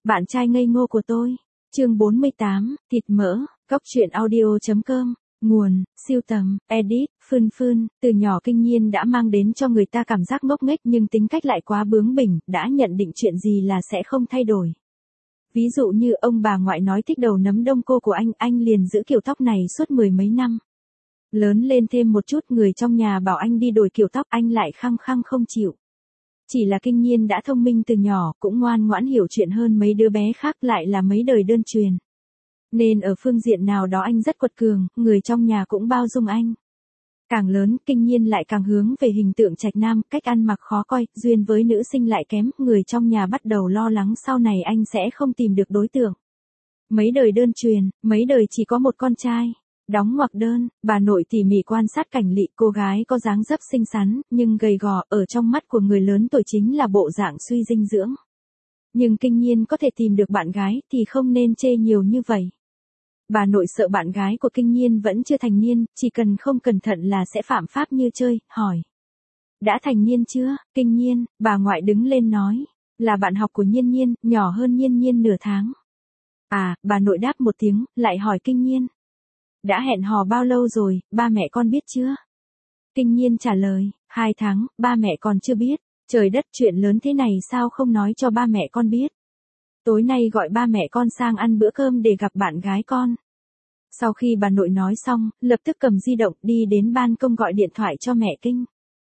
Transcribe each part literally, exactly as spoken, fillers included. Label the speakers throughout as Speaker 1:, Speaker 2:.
Speaker 1: Bạn trai ngây ngô của tôi. Chương bốn mươi tám, thịt mỡ, Cóc truyện audio chấm com. Nguồn, siêu tầm, edit, Phương Phương. Từ nhỏ Kinh Nhiên đã mang đến cho người ta cảm giác ngốc nghếch nhưng tính cách lại quá bướng bỉnh, đã nhận định chuyện gì là sẽ không thay đổi. Ví dụ như ông bà ngoại nói thích đầu nấm đông cô của anh, anh liền giữ kiểu tóc này suốt mười mấy năm. Lớn lên thêm một chút, người trong nhà bảo anh đi đổi kiểu tóc, anh lại khăng khăng không chịu. Chỉ là Kinh Nhiên đã thông minh từ nhỏ, cũng ngoan ngoãn hiểu chuyện hơn mấy đứa bé khác, lại là mấy đời đơn truyền. Nên ở phương diện nào đó anh rất quật cường, người trong nhà cũng bao dung anh. Càng lớn, Kinh Nhiên lại càng hướng về hình tượng trạch nam, cách ăn mặc khó coi, duyên với nữ sinh lại kém, người trong nhà bắt đầu lo lắng sau này anh sẽ không tìm được đối tượng. Mấy đời đơn truyền, mấy đời chỉ có một con trai. Đóng ngoặc đơn, bà nội tỉ mỉ quan sát Cảnh Lị, cô gái có dáng dấp xinh xắn, nhưng gầy gò, ở trong mắt của người lớn tuổi chính là bộ dạng suy dinh dưỡng. Nhưng Kinh Nhiên có thể tìm được bạn gái thì không nên chê nhiều như vậy. Bà nội sợ bạn gái của Kinh Nhiên vẫn chưa thành niên, chỉ cần không cẩn thận là sẽ phạm pháp như chơi, hỏi. Đã thành niên chưa, Kinh Nhiên? Bà ngoại đứng lên nói. Là bạn học của Nhiên Nhiên, nhỏ hơn Nhiên Nhiên nửa tháng. À, bà nội đáp một tiếng, lại hỏi Kinh Nhiên. Đã hẹn hò bao lâu rồi, ba mẹ con biết chưa? Kinh Nhiên trả lời, hai tháng, ba mẹ còn chưa biết. Trời đất, chuyện lớn thế này sao không nói cho ba mẹ con biết? Tối nay gọi ba mẹ con sang ăn bữa cơm để gặp bạn gái con. Sau khi bà nội nói xong, lập tức cầm di động đi đến ban công gọi điện thoại cho mẹ Kinh.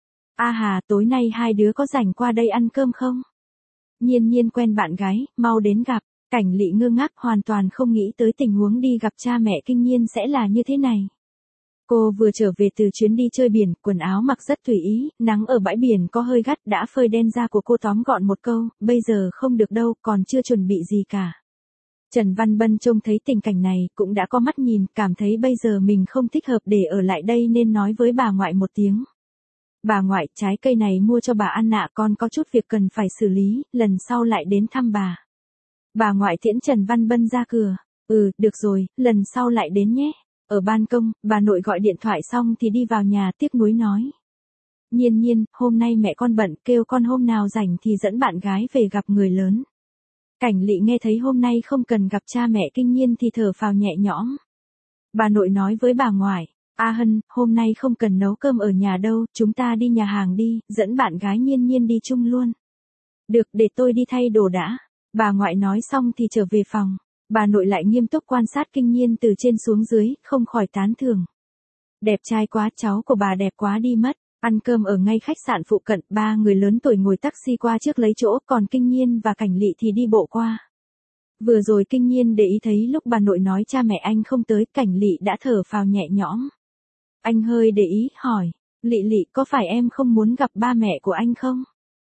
Speaker 1: A hà, tối nay hai đứa có rảnh qua đây ăn cơm không? Nhiên Nhiên quen bạn gái, mau đến gặp. Cảnh Lị ngơ ngác, hoàn toàn không nghĩ tới tình huống đi gặp cha mẹ Kinh Nhiên sẽ là như thế này. Cô vừa trở về từ chuyến đi chơi biển, quần áo mặc rất tùy ý, nắng ở bãi biển có hơi gắt, đã phơi đen da của cô tóm gọn một câu, bây giờ không được đâu, còn chưa chuẩn bị gì cả. Trần Văn Bân trông thấy tình cảnh này, cũng đã có mắt nhìn, cảm thấy bây giờ mình không thích hợp để ở lại đây nên nói với bà ngoại một tiếng. Bà ngoại, trái cây này mua cho bà ăn ạ, con có chút việc cần phải xử lý, lần sau lại đến thăm bà. Bà ngoại tiễn Trần Văn Bân ra cửa. Ừ, được rồi, lần sau lại đến nhé. Ở ban công, bà nội gọi điện thoại xong thì đi vào nhà tiếc nuối nói. Nhiên Nhiên, hôm nay mẹ con bận, kêu con hôm nào rảnh thì dẫn bạn gái về gặp người lớn. Cảnh Lị nghe thấy hôm nay không cần gặp cha mẹ Kinh Nhiên thì thở phào nhẹ nhõm. Bà nội nói với bà ngoại, A Hân, hôm nay không cần nấu cơm ở nhà đâu, chúng ta đi nhà hàng đi, dẫn bạn gái Nhiên Nhiên đi chung luôn. Được, để tôi đi thay đồ đã. Bà ngoại nói xong thì trở về phòng. Bà nội lại nghiêm túc quan sát Kinh Nhiên từ trên xuống dưới, không khỏi tán thưởng. Đẹp trai quá, cháu của bà đẹp quá đi mất. Ăn cơm ở ngay khách sạn phụ cận, ba người lớn tuổi ngồi taxi qua trước lấy chỗ, còn Kinh Nhiên và Cảnh Lị thì đi bộ qua. Vừa rồi Kinh Nhiên để ý thấy lúc bà nội nói cha mẹ anh không tới, Cảnh Lị đã thở phào nhẹ nhõm. Anh hơi để ý, hỏi, Lị Lị, có phải em không muốn gặp ba mẹ của anh không?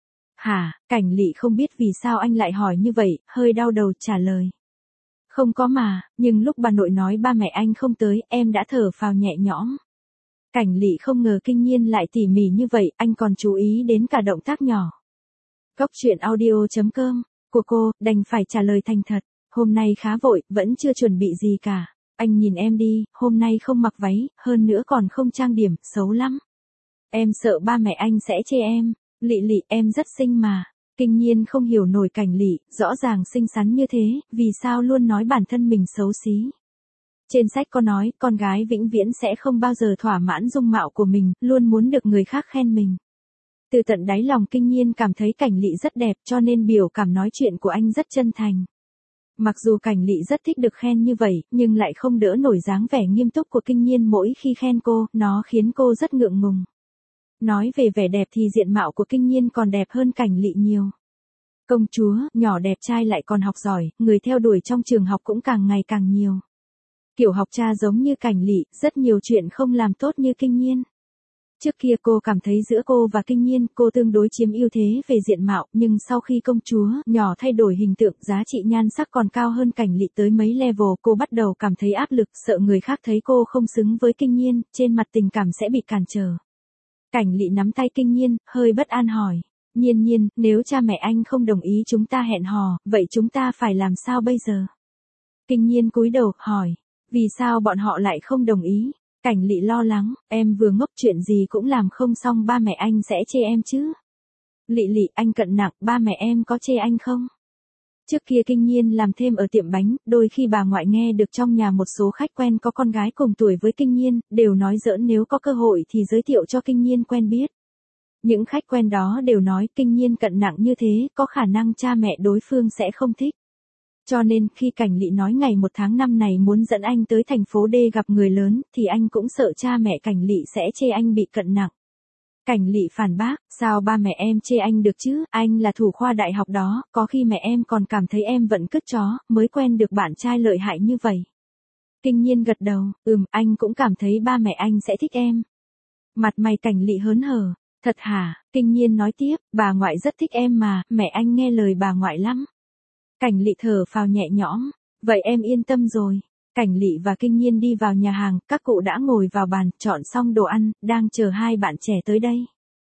Speaker 1: Hả, Cảnh Lị không biết vì sao anh lại hỏi như vậy, hơi đau đầu trả lời. Không có mà, nhưng lúc bà nội nói ba mẹ anh không tới, em đã thở phào nhẹ nhõm. Cảnh Lị không ngờ Kinh Nhiên lại tỉ mỉ như vậy, anh còn chú ý đến cả động tác nhỏ. Cóc truyện audio chấm com, của cô, đành phải trả lời thành thật. Hôm nay khá vội, vẫn chưa chuẩn bị gì cả. Anh nhìn em đi, hôm nay không mặc váy, hơn nữa còn không trang điểm, xấu lắm. Em sợ ba mẹ anh sẽ chê em. Lị Lị, em rất xinh mà. Kinh Nhiên không hiểu nổi Cảnh Lị, rõ ràng xinh xắn như thế, vì sao luôn nói bản thân mình xấu xí. Trên sách có nói, con gái vĩnh viễn sẽ không bao giờ thỏa mãn dung mạo của mình, luôn muốn được người khác khen mình. Từ tận đáy lòng Kinh Nhiên cảm thấy Cảnh Lị rất đẹp, cho nên biểu cảm nói chuyện của anh rất chân thành. Mặc dù Cảnh Lị rất thích được khen như vậy, nhưng lại không đỡ nổi dáng vẻ nghiêm túc của Kinh Nhiên mỗi khi khen cô, nó khiến cô rất ngượng ngùng. Nói về vẻ đẹp thì diện mạo của Kinh Nhiên còn đẹp hơn Cảnh Lị nhiều. Công chúa, nhỏ đẹp trai lại còn học giỏi, người theo đuổi trong trường học cũng càng ngày càng nhiều. Kiểu học cha giống như Cảnh Lị, rất nhiều chuyện không làm tốt như Kinh Nhiên. Trước kia cô cảm thấy giữa cô và Kinh Nhiên, cô tương đối chiếm ưu thế về diện mạo, nhưng sau khi công chúa, nhỏ thay đổi hình tượng, giá trị nhan sắc còn cao hơn Cảnh Lị tới mấy level, cô bắt đầu cảm thấy áp lực, sợ người khác thấy cô không xứng với Kinh Nhiên, trên mặt tình cảm sẽ bị cản trở. Cảnh Lị nắm tay Kinh Nhiên, hơi bất an hỏi. Nhiên Nhiên, nếu cha mẹ anh không đồng ý chúng ta hẹn hò, vậy chúng ta phải làm sao bây giờ? Kinh Nhiên cúi đầu, hỏi. Vì sao bọn họ lại không đồng ý? Cảnh Lị lo lắng, em vừa ngốc chuyện gì cũng làm không xong ba mẹ anh sẽ chê em chứ. Lị Lị, anh cận nặng, ba mẹ em có chê anh không? Trước kia Kinh Nhiên làm thêm ở tiệm bánh, đôi khi bà ngoại nghe được trong nhà một số khách quen có con gái cùng tuổi với Kinh Nhiên, đều nói giỡn nếu có cơ hội thì giới thiệu cho Kinh Nhiên quen biết. Những khách quen đó đều nói Kinh Nhiên cận nặng như thế, có khả năng cha mẹ đối phương sẽ không thích. Cho nên, khi Cảnh Lị nói ngày một tháng năm này muốn dẫn anh tới thành phố D gặp người lớn, thì anh cũng sợ cha mẹ Cảnh Lị sẽ chê anh bị cận nặng. Cảnh Lị phản bác, sao ba mẹ em chê anh được chứ, anh là thủ khoa đại học đó, có khi mẹ em còn cảm thấy em vẫn cứt chó, mới quen được bạn trai lợi hại như vậy. Kinh Nhiên gật đầu, ừm, anh cũng cảm thấy ba mẹ anh sẽ thích em. Mặt mày Cảnh Lị hớn hở, thật hả, Kinh Nhiên nói tiếp, bà ngoại rất thích em mà, mẹ anh nghe lời bà ngoại lắm. Cảnh Lị thở phào nhẹ nhõm, vậy em yên tâm rồi. Cảnh Lị và Kinh Nhiên đi vào nhà hàng, các cụ đã ngồi vào bàn, chọn xong đồ ăn, đang chờ hai bạn trẻ tới đây.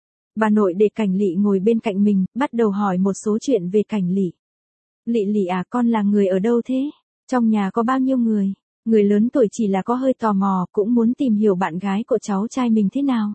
Speaker 1: Bà nội để Cảnh Lị ngồi bên cạnh mình, bắt đầu hỏi một số chuyện về Cảnh Lị. Lị Lị à, con là người ở đâu thế? Trong nhà có bao nhiêu người? Người lớn tuổi chỉ là có hơi tò mò, cũng muốn tìm hiểu bạn gái của cháu trai mình thế nào.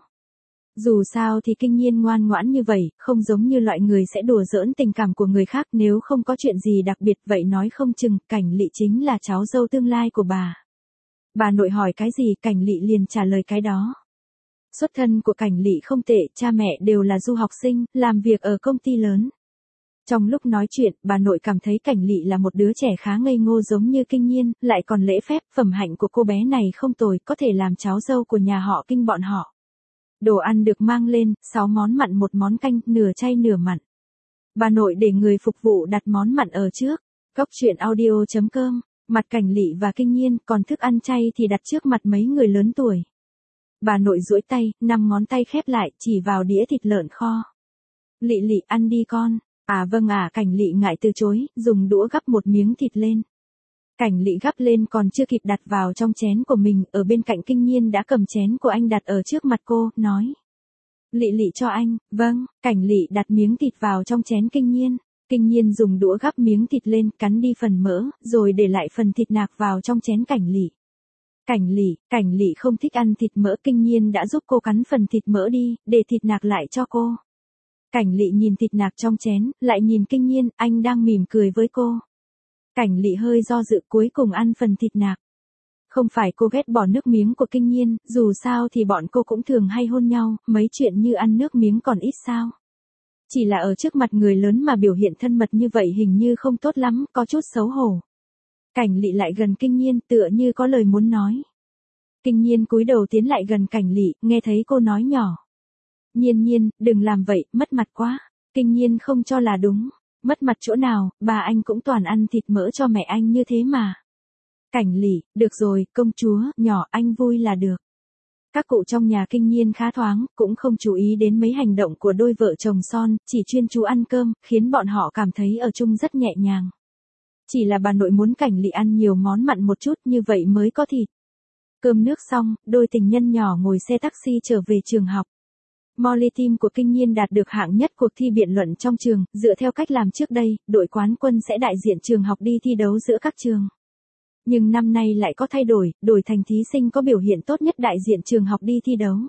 Speaker 1: Dù sao thì Kinh Nhiên ngoan ngoãn như vậy, không giống như loại người sẽ đùa giỡn tình cảm của người khác, nếu không có chuyện gì đặc biệt vậy nói không chừng, Cảnh Lị chính là cháu dâu tương lai của bà. Bà nội hỏi cái gì, Cảnh Lị liền trả lời cái đó. Xuất thân của Cảnh Lị không tệ, cha mẹ đều là du học sinh, làm việc ở công ty lớn. Trong lúc nói chuyện, bà nội cảm thấy Cảnh Lị là một đứa trẻ khá ngây ngô giống như Kinh Nhiên, lại còn lễ phép, phẩm hạnh của cô bé này không tồi, có thể làm cháu dâu của nhà họ Kinh bọn họ. Đồ ăn được mang lên, sáu món mặn một món canh, nửa chay nửa mặn. Bà nội để người phục vụ đặt món mặn ở trước. Cốc truyện audio chấm com, mặt Cảnh Lị và Kinh Nhiên, còn thức ăn chay thì đặt trước mặt mấy người lớn tuổi. Bà nội duỗi tay, năm ngón tay khép lại, chỉ vào đĩa thịt lợn kho. Lị Lị ăn đi con. À vâng à, Cảnh Lị ngại từ chối, dùng đũa gắp một miếng thịt lên. Cảnh Lị gắp lên còn chưa kịp đặt vào trong chén của mình, ở bên cạnh Kinh Nhiên đã cầm chén của anh đặt ở trước mặt cô, nói. Lị Lị cho anh, vâng, Cảnh Lị đặt miếng thịt vào trong chén Kinh Nhiên. Kinh Nhiên dùng đũa gắp miếng thịt lên, cắn đi phần mỡ, rồi để lại phần thịt nạc vào trong chén Cảnh Lị. Cảnh Lị, Cảnh Lị không thích ăn thịt mỡ, Kinh Nhiên đã giúp cô cắn phần thịt mỡ đi, để thịt nạc lại cho cô. Cảnh Lị nhìn thịt nạc trong chén, lại nhìn Kinh Nhiên, anh đang mỉm cười với cô. Cảnh Lị hơi do dự, cuối cùng ăn phần thịt nạc. Không phải cô ghét bỏ nước miếng của Kinh Nhiên, dù sao thì bọn cô cũng thường hay hôn nhau, mấy chuyện như ăn nước miếng còn ít sao. Chỉ là ở trước mặt người lớn mà biểu hiện thân mật như vậy hình như không tốt lắm, có chút xấu hổ. Cảnh Lị lại gần Kinh Nhiên, tựa như có lời muốn nói. Kinh Nhiên cúi đầu tiến lại gần Cảnh Lị, nghe thấy cô nói nhỏ. Nhiên Nhiên, đừng làm vậy, mất mặt quá. Kinh Nhiên không cho là đúng. Mất mặt chỗ nào, bà anh cũng toàn ăn thịt mỡ cho mẹ anh như thế mà. Cảnh Lị, được rồi, công chúa, nhỏ, anh vui là được. Các cụ trong nhà Kinh Nhiên khá thoáng, cũng không chú ý đến mấy hành động của đôi vợ chồng son, chỉ chuyên chú ăn cơm, khiến bọn họ cảm thấy ở chung rất nhẹ nhàng. Chỉ là bà nội muốn Cảnh Lị ăn nhiều món mặn một chút, như vậy mới có thịt. Cơm nước xong, đôi tình nhân nhỏ ngồi xe taxi trở về trường học. Molly team của Kinh Nhiên đạt được hạng nhất cuộc thi biện luận trong trường, dựa theo cách làm trước đây, đội quán quân sẽ đại diện trường học đi thi đấu giữa các trường. Nhưng năm nay lại có thay đổi, đổi thành thí sinh có biểu hiện tốt nhất đại diện trường học đi thi đấu.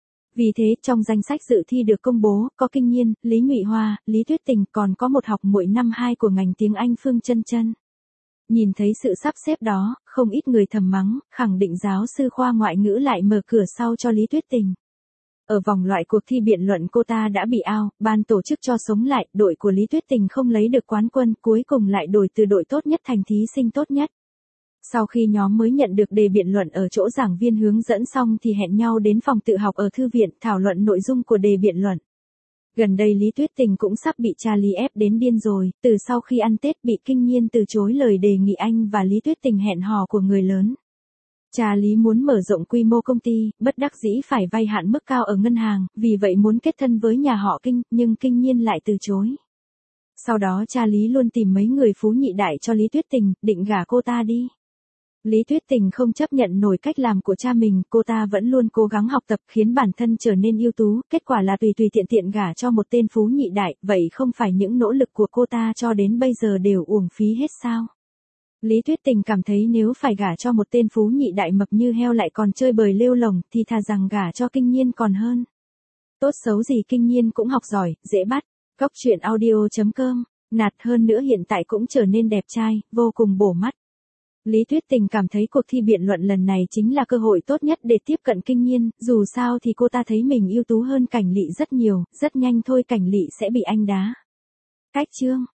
Speaker 1: Vì thế, trong danh sách dự thi được công bố, có Kinh Nhiên, Lý Nhụy Hoa, Lý Tuyết Tình, còn có một học muội năm hai của ngành tiếng Anh Phương Chân Chân. Nhìn thấy sự sắp xếp đó, không ít người thầm mắng, khẳng định giáo sư khoa ngoại ngữ lại mở cửa sau cho Lý Tuyết Tình. Ở vòng loại cuộc thi biện luận cô ta đã bị out, ban tổ chức cho sống lại, đội của Lý Tuyết Tình không lấy được quán quân, cuối cùng lại đổi từ đội tốt nhất thành thí sinh tốt nhất. Sau khi nhóm mới nhận được đề biện luận ở chỗ giảng viên hướng dẫn xong thì hẹn nhau đến phòng tự học ở thư viện thảo luận nội dung của đề biện luận. Gần đây Lý Tuyết Tình cũng sắp bị cha Lý ép đến điên rồi, từ sau khi ăn Tết bị Kinh Nhiên từ chối lời đề nghị anh và Lý Tuyết Tình hẹn hò của người lớn. Cha Lý muốn mở rộng quy mô công ty, bất đắc dĩ phải vay hạn mức cao ở ngân hàng, vì vậy muốn kết thân với nhà họ Kinh, nhưng Kinh Nhiên lại từ chối. Sau đó cha Lý luôn tìm mấy người phú nhị đại cho Lý Tuyết Tình, định gả cô ta đi. Lý Tuyết Tình không chấp nhận nổi cách làm của cha mình, cô ta vẫn luôn cố gắng học tập khiến bản thân trở nên ưu tú, kết quả là tùy tùy tiện tiện gả cho một tên phú nhị đại, vậy không phải những nỗ lực của cô ta cho đến bây giờ đều uổng phí hết sao? Lý Tuyết Tình cảm thấy nếu phải gả cho một tên phú nhị đại mập như heo lại còn chơi bời lêu lồng, thì thà rằng gả cho Kinh Nhiên còn hơn. Tốt xấu gì Kinh Nhiên cũng học giỏi, dễ bắt. Cốc truyện audio chấm com Nạt hơn nữa hiện tại cũng trở nên đẹp trai, vô cùng bổ mắt. Lý Tuyết Tình cảm thấy cuộc thi biện luận lần này chính là cơ hội tốt nhất để tiếp cận Kinh Nhiên, dù sao thì cô ta thấy mình ưu tú hơn Cảnh Lị rất nhiều, rất nhanh thôi Cảnh Lị sẽ bị anh đá. Cách chương